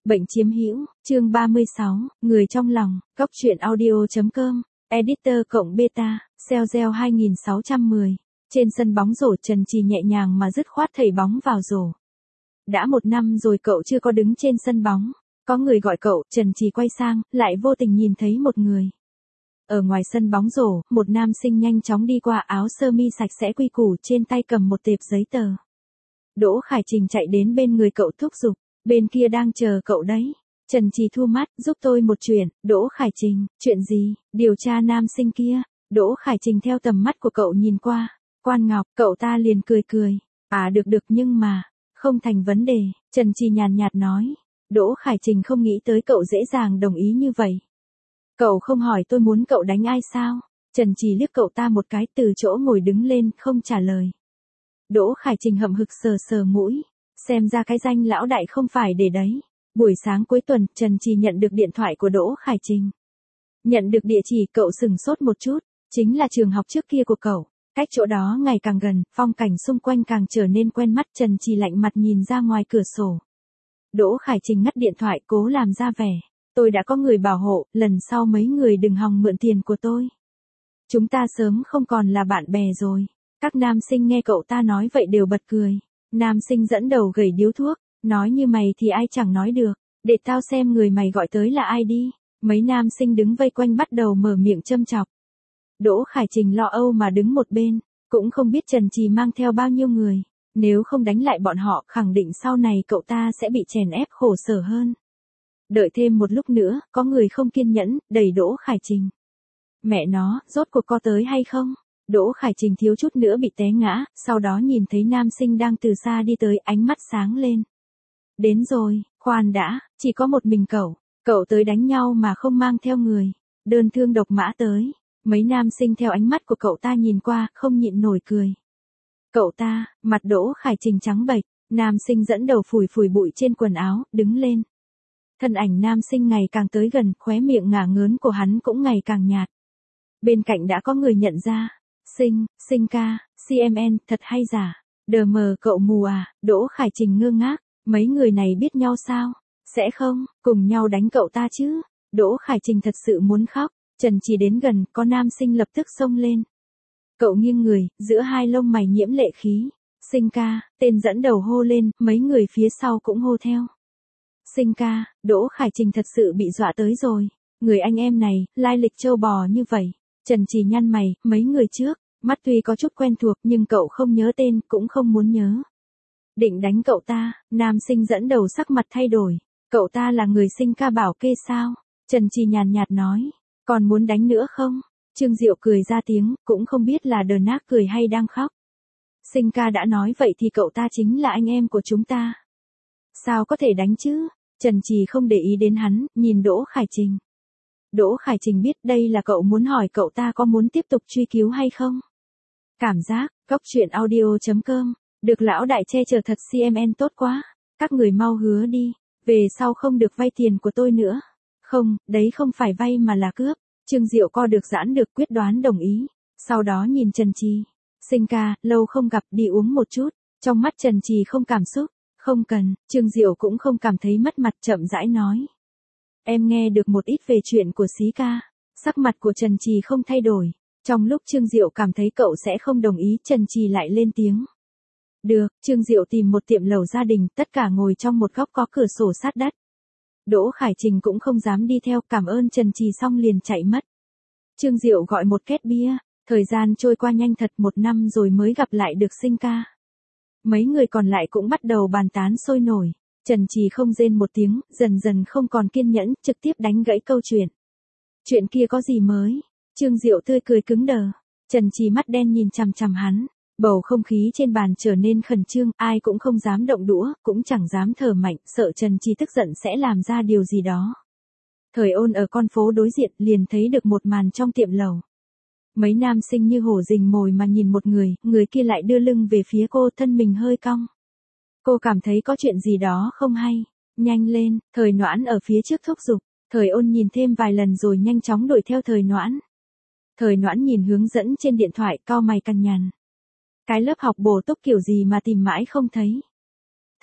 Bệnh chiếm hữu, chương 36, người trong lòng, góc truyện audio.com, editor cộng beta, Cell 2610. Trên sân bóng rổ Trần Trì nhẹ nhàng mà dứt khoát thảy bóng vào rổ. Đã 1 năm rồi cậu chưa có đứng trên sân bóng. Có người gọi cậu, Trần Trì quay sang, lại vô tình nhìn thấy một người. Ở ngoài sân bóng rổ, một nam sinh nhanh chóng đi qua, áo sơ mi sạch sẽ quy củ, trên tay cầm một tệp giấy tờ. Đỗ Khải Trình chạy đến bên người cậu thúc giục, bên kia đang chờ cậu đấy. Trần Trì thu mắt, giúp tôi một chuyện. Đỗ Khải Trình, chuyện gì? Điều tra nam sinh kia. Đỗ Khải Trình theo tầm mắt của cậu nhìn qua. Quan Ngọc, cậu ta liền cười cười. À được nhưng mà, không thành vấn đề, Trần Trì nhàn nhạt nói. Đỗ Khải Trình không nghĩ tới cậu dễ dàng đồng ý như vậy. Cậu không hỏi tôi muốn cậu đánh ai sao? Trần Trì liếc cậu ta một cái, từ chỗ ngồi đứng lên, không trả lời. Đỗ Khải Trình hậm hực sờ mũi. Xem ra cái danh lão đại không phải để đấy. Buổi sáng cuối tuần, Trần Trì nhận được điện thoại của Đỗ Khải Trình. Nhận được địa chỉ, cậu sửng sốt một chút. Chính là trường học trước kia của cậu. Cách chỗ đó ngày càng gần, phong cảnh xung quanh càng trở nên quen mắt. Trần Trì lạnh mặt nhìn ra ngoài cửa sổ. Đỗ Khải Trình ngắt điện thoại, cố làm ra vẻ. Tôi đã có người bảo hộ, lần sau mấy người đừng hòng mượn tiền của tôi. Chúng ta sớm không còn là bạn bè rồi. Các nam sinh nghe cậu ta nói vậy đều bật cười. Nam sinh dẫn đầu gẩy điếu thuốc, nói như mày thì ai chẳng nói được. Để tao xem người mày gọi tới là ai đi. Mấy nam sinh đứng vây quanh bắt đầu mở miệng châm chọc. Đỗ Khải Trình lo âu mà đứng một bên, cũng không biết Trần Trì mang theo bao nhiêu người. Nếu không đánh lại bọn họ, khẳng định sau này cậu ta sẽ bị chèn ép khổ sở hơn. Đợi thêm một lúc nữa, có người không kiên nhẫn, đẩy Đỗ Khải Trình. Mẹ nó, rốt cuộc có tới hay không? Đỗ Khải Trình thiếu chút nữa bị té ngã, sau đó nhìn thấy nam sinh đang từ xa đi tới, ánh mắt sáng lên. Đến rồi, khoan đã, chỉ có một mình cậu tới đánh nhau mà không mang theo người. Đơn thương độc mã tới. Mấy nam sinh theo ánh mắt của cậu ta nhìn qua, không nhịn nổi cười. Cậu ta, mặt Đỗ Khải Trình trắng bệch, nam sinh dẫn đầu phủi bụi trên quần áo, đứng lên. Thân ảnh nam sinh ngày càng tới gần, khóe miệng ngả ngớn của hắn cũng ngày càng nhạt. Bên cạnh đã có người nhận ra. Sinh ca, CMN, thật hay giả? Đờ mờ cậu mù à? Đỗ Khải Trình ngơ ngác, mấy người này biết nhau sao? Sẽ không, cùng nhau đánh cậu ta chứ? Đỗ Khải Trình thật sự muốn khóc. Trần Trì đến gần, có nam sinh lập tức xông lên. Cậu nghiêng người, giữa hai lông mày nhiễm lệ khí. Sinh ca, tên dẫn đầu hô lên, mấy người phía sau cũng hô theo. Sinh ca, Đỗ Khải Trình thật sự bị dọa tới rồi. Người anh em này, lai lịch trâu bò như vậy. Trần Trì nhăn mày, mấy người trước, mắt tuy có chút quen thuộc nhưng cậu không nhớ tên, cũng không muốn nhớ. Định đánh cậu ta, nam sinh dẫn đầu sắc mặt thay đổi. Cậu ta là người Sinh ca bảo kê sao? Trần Trì nhàn nhạt nói. Còn muốn đánh nữa không? Trương Diệu cười ra tiếng, cũng không biết là đờ nác cười hay đang khóc. Sinh ca đã nói vậy thì cậu ta chính là anh em của chúng ta. Sao có thể đánh chứ? Trần Trì không để ý đến hắn, nhìn Đỗ Khải Trình. Đỗ Khải Trình biết đây là cậu muốn hỏi cậu ta có muốn tiếp tục truy cứu hay không. Cảm giác, góc truyện audio.com, được lão đại che chở thật CMN tốt quá. Các người mau hứa đi, về sau không được vay tiền của tôi nữa. Không, đấy không phải vay mà là cướp. Trương Diệu co được giãn được, quyết đoán đồng ý. Sau đó nhìn Trần Trì. Sinh ca, lâu không gặp, đi uống một chút. Trong mắt Trần Trì không cảm xúc. Không cần, Trương Diệu cũng không cảm thấy mất mặt, chậm rãi nói. Em nghe được một ít về chuyện của Xí ca. Sắc mặt của Trần Trì không thay đổi. Trong lúc Trương Diệu cảm thấy cậu sẽ không đồng ý, Trần Trì lại lên tiếng. Được, Trương Diệu tìm một tiệm lẩu gia đình, tất cả ngồi trong một góc có cửa sổ sát đất. Đỗ Khải Trình cũng không dám đi theo, cảm ơn Trần Trì xong liền chạy mất. Trương Diệu gọi một két bia, thời gian trôi qua nhanh thật, 1 năm rồi mới gặp lại được Sinh ca. Mấy người còn lại cũng bắt đầu bàn tán sôi nổi. Trần Trì không rên một tiếng, dần dần không còn kiên nhẫn, trực tiếp đánh gãy câu chuyện. Chuyện kia có gì mới? Trương Diệu tươi cười cứng đờ. Trần Trì mắt đen nhìn chằm chằm hắn. Bầu không khí trên bàn trở nên khẩn trương, ai cũng không dám động đũa, cũng chẳng dám thở mạnh, sợ Trần Trì tức giận sẽ làm ra điều gì đó. Thời Ôn ở con phố đối diện liền thấy được một màn trong tiệm lẩu. Mấy nam sinh như hổ rình mồi mà nhìn một người kia lại đưa lưng về phía cô, thân mình hơi cong. Cô cảm thấy có chuyện gì đó không hay. Nhanh lên, Thời Noãn ở phía trước thúc giục. Thời Ôn nhìn thêm vài lần rồi nhanh chóng đuổi theo Thời Noãn. Thời Noãn nhìn hướng dẫn trên điện thoại, cau mày cằn nhằn. Cái lớp học bổ túc kiểu gì mà tìm mãi không thấy.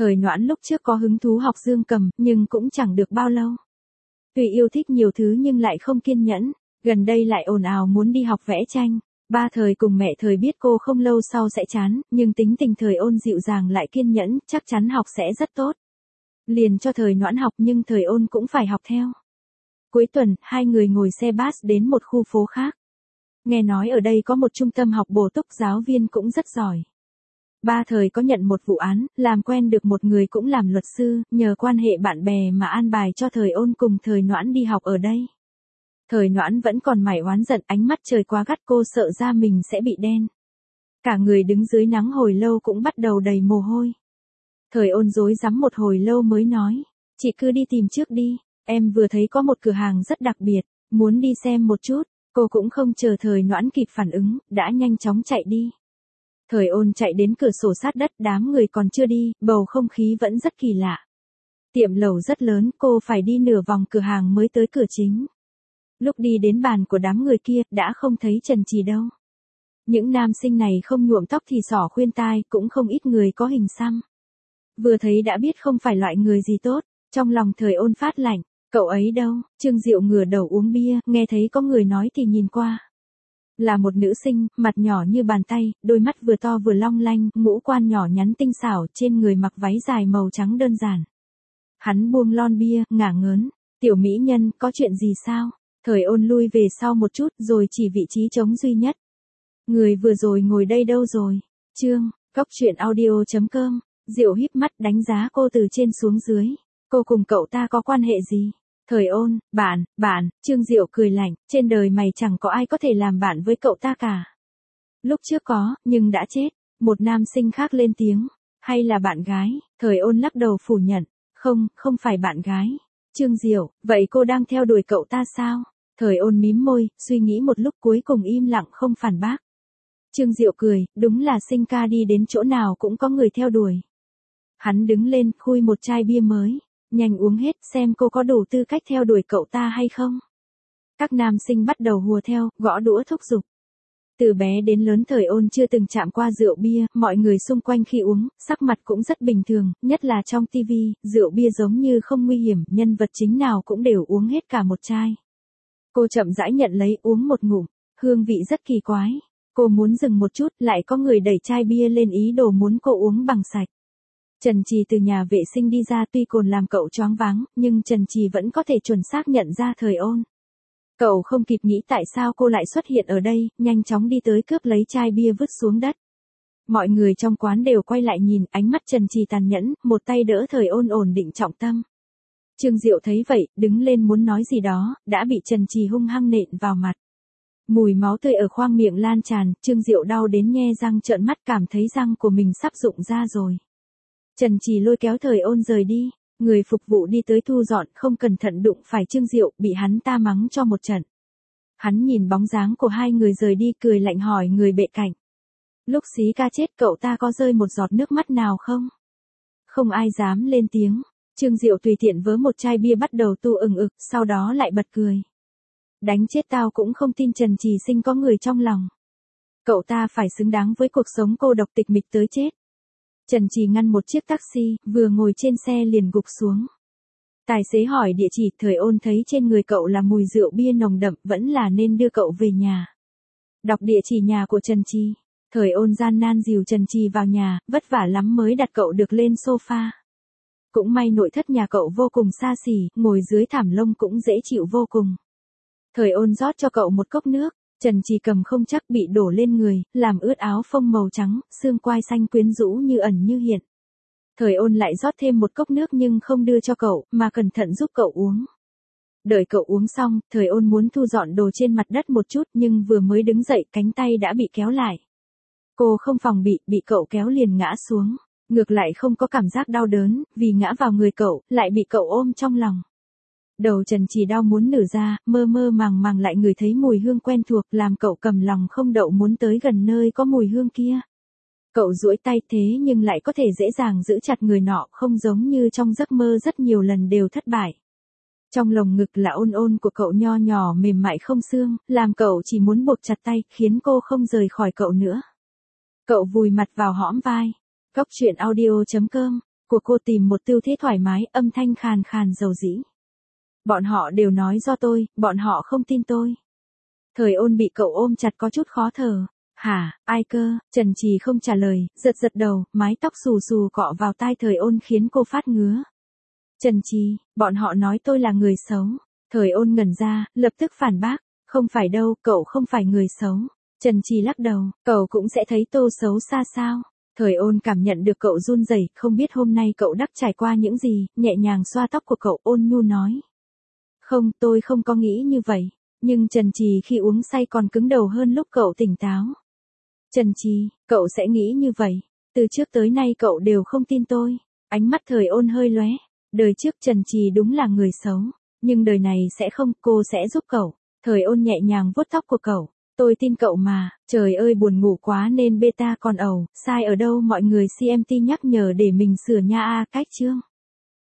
Thời Noãn lúc trước có hứng thú học dương cầm, nhưng cũng chẳng được bao lâu. Tuy yêu thích nhiều thứ nhưng lại không kiên nhẫn, gần đây lại ồn ào muốn đi học vẽ tranh. Ba Thời cùng mẹ Thời biết cô không lâu sau sẽ chán, nhưng tính tình Thời Ôn dịu dàng lại kiên nhẫn, chắc chắn học sẽ rất tốt. Liền cho Thời Noãn học nhưng Thời Ôn cũng phải học theo. Cuối tuần, hai người ngồi xe bus đến một khu phố khác. Nghe nói ở đây có một trung tâm học bổ túc, giáo viên cũng rất giỏi. Ba Thời có nhận một vụ án, làm quen được một người cũng làm luật sư, nhờ quan hệ bạn bè mà an bài cho Thời Ôn cùng Thời Noãn đi học ở đây. Thời Noãn vẫn còn mải oán giận, ánh mắt trời quá gắt, cô sợ da mình sẽ bị đen. Cả người đứng dưới nắng hồi lâu cũng bắt đầu đầy mồ hôi. Thời Ôn rối rắm một hồi lâu mới nói, chị cứ đi tìm trước đi, em vừa thấy có một cửa hàng rất đặc biệt, muốn đi xem một chút. Cô cũng không chờ Thời Noãn kịp phản ứng, đã nhanh chóng chạy đi. Thời Ôn chạy đến cửa sổ sát đất, đám người còn chưa đi, bầu không khí vẫn rất kỳ lạ. Tiệm lẩu rất lớn, cô phải đi nửa vòng cửa hàng mới tới cửa chính. Lúc đi đến bàn của đám người kia, đã không thấy Trần Trì đâu. Những nam sinh này không nhuộm tóc thì xỏ khuyên tai, cũng không ít người có hình xăm. Vừa thấy đã biết không phải loại người gì tốt, trong lòng Thời Ôn phát lạnh. Cậu ấy đâu? Trương Diệu ngửa đầu uống bia, nghe thấy có người nói thì nhìn qua. Là một nữ sinh, mặt nhỏ như bàn tay, đôi mắt vừa to vừa long lanh, ngũ quan nhỏ nhắn tinh xảo, trên người mặc váy dài màu trắng đơn giản. Hắn buông lon bia, ngả ngớn. Tiểu mỹ nhân, có chuyện gì sao? Thời Ôn lui về sau một chút, rồi chỉ vị trí trống duy nhất. Người vừa rồi ngồi đây đâu rồi? Cóc.audio.com. Diệu híp mắt đánh giá cô từ trên xuống dưới. Cô cùng cậu ta có quan hệ gì? Thời Ôn, bạn, Trương Diệu cười lạnh, trên đời mày chẳng có ai có thể làm bạn với cậu ta cả. Lúc trước có, nhưng đã chết. Một nam sinh khác lên tiếng, hay là bạn gái? Thời Ôn lắc đầu phủ nhận, không phải bạn gái. Trương Diệu, vậy cô đang theo đuổi cậu ta sao? Thời Ôn mím môi, suy nghĩ một lúc cuối cùng im lặng không phản bác. Trương Diệu cười, đúng là sinh ca đi đến chỗ nào cũng có người theo đuổi. Hắn đứng lên, khui một chai bia mới. Nhanh uống hết, xem cô có đủ tư cách theo đuổi cậu ta hay không. Các nam sinh bắt đầu hùa theo, gõ đũa thúc giục. Từ bé đến lớn Thời Ôn chưa từng chạm qua rượu bia, mọi người xung quanh khi uống, sắc mặt cũng rất bình thường, nhất là trong tivi, rượu bia giống như không nguy hiểm, nhân vật chính nào cũng đều uống hết cả một chai. Cô chậm rãi nhận lấy uống một ngụm, hương vị rất kỳ quái. Cô muốn dừng một chút, lại có người đẩy chai bia lên ý đồ muốn cô uống bằng sạch. Trần Trì từ nhà vệ sinh đi ra, tuy cồn làm cậu choáng váng, nhưng Trần Trì vẫn có thể chuẩn xác nhận ra Thời Ôn. Cậu không kịp nghĩ tại sao cô lại xuất hiện ở đây, nhanh chóng đi tới cướp lấy chai bia vứt xuống đất. Mọi người trong quán đều quay lại nhìn, ánh mắt Trần Trì tàn nhẫn, một tay đỡ Thời Ôn ổn định trọng tâm. Trương Diệu thấy vậy, đứng lên muốn nói gì đó, đã bị Trần Trì hung hăng nện vào mặt. Mùi máu tươi ở khoang miệng lan tràn, Trương Diệu đau đến nhe răng trợn mắt, cảm thấy răng của mình sắp rụng ra rồi. Trần Trì lôi kéo Thời Ôn rời đi, người phục vụ đi tới thu dọn, không cẩn thận đụng phải Trương Diệu, bị hắn ta mắng cho một trận. Hắn nhìn bóng dáng của hai người rời đi, cười lạnh hỏi người bệ cạnh. Lúc xí ca chết cậu ta có rơi một giọt nước mắt nào không? Không ai dám lên tiếng. Trương Diệu tùy tiện vớ một chai bia bắt đầu tu ừng ực, sau đó lại bật cười. Đánh chết tao cũng không tin Trần Trì Sinh có người trong lòng. Cậu ta phải xứng đáng với cuộc sống cô độc tịch mịch tới chết. Trần Trì ngăn một chiếc taxi, vừa ngồi trên xe liền gục xuống. Tài xế hỏi địa chỉ, Thời Ôn thấy trên người cậu là mùi rượu bia nồng đậm, vẫn là nên đưa cậu về nhà. Đọc địa chỉ nhà của Trần Trì. Thời Ôn gian nan dìu Trần Trì vào nhà, vất vả lắm mới đặt cậu được lên sofa. Cũng may nội thất nhà cậu vô cùng xa xỉ, ngồi dưới thảm lông cũng dễ chịu vô cùng. Thời Ôn rót cho cậu một cốc nước, Trần Trì cầm không chắc bị đổ lên người, làm ướt áo phông màu trắng, xương quai xanh quyến rũ như ẩn như hiện. Thời Ôn lại rót thêm một cốc nước nhưng không đưa cho cậu, mà cẩn thận giúp cậu uống. Đợi cậu uống xong, Thời Ôn muốn thu dọn đồ trên mặt đất một chút nhưng vừa mới đứng dậy cánh tay đã bị kéo lại. Cô không phòng bị cậu kéo liền ngã xuống. Ngược lại không có cảm giác đau đớn, vì ngã vào người cậu, lại bị cậu ôm trong lòng. Đầu Trần Trì đau muốn nở ra, mơ mơ màng màng lại ngửi thấy mùi hương quen thuộc, làm cậu cầm lòng không đậu muốn tới gần nơi có mùi hương kia. Cậu duỗi tay thế nhưng lại có thể dễ dàng giữ chặt người nọ, không giống như trong giấc mơ rất nhiều lần đều thất bại. Trong lồng ngực là ôn ôn của cậu nho nhỏ mềm mại không xương, làm cậu chỉ muốn buộc chặt tay, khiến cô không rời khỏi cậu nữa. Cậu vùi mặt vào hõm vai. Cóc.audio.com của cô tìm một tư thế thoải mái, âm thanh khàn khàn dầu dĩ. Bọn họ đều nói do tôi, bọn họ không tin tôi. Thời Ôn bị cậu ôm chặt có chút khó thở. Hả, ai cơ? Trần Trì không trả lời, giật giật đầu, mái tóc xù xù cọ vào tai Thời Ôn khiến cô phát ngứa. Trần Trì, bọn họ nói tôi là người xấu. Thời Ôn ngẩn ra, lập tức phản bác. Không phải đâu, cậu không phải người xấu. Trần Trì lắc đầu, cậu cũng sẽ thấy tôi xấu xa sao? Thời Ôn cảm nhận được cậu run rẩy, không biết hôm nay cậu đắc trải qua những gì, nhẹ nhàng xoa tóc của cậu, ôn nhu nói. Không, tôi không có nghĩ như vậy. Nhưng Trần Trì khi uống say còn cứng đầu hơn lúc cậu tỉnh táo. Trần Trì, cậu sẽ nghĩ như vậy. Từ trước tới nay cậu đều không tin tôi. Ánh mắt Thời Ôn hơi lóe. Đời trước Trần Trì đúng là người xấu. Nhưng đời này sẽ không, cô sẽ giúp cậu. Thời Ôn nhẹ nhàng vuốt tóc của cậu. Tôi tin cậu mà, trời ơi buồn ngủ quá nên beta còn ẩu, sai ở đâu mọi người CMT nhắc nhở để mình sửa nha a. Cách chương.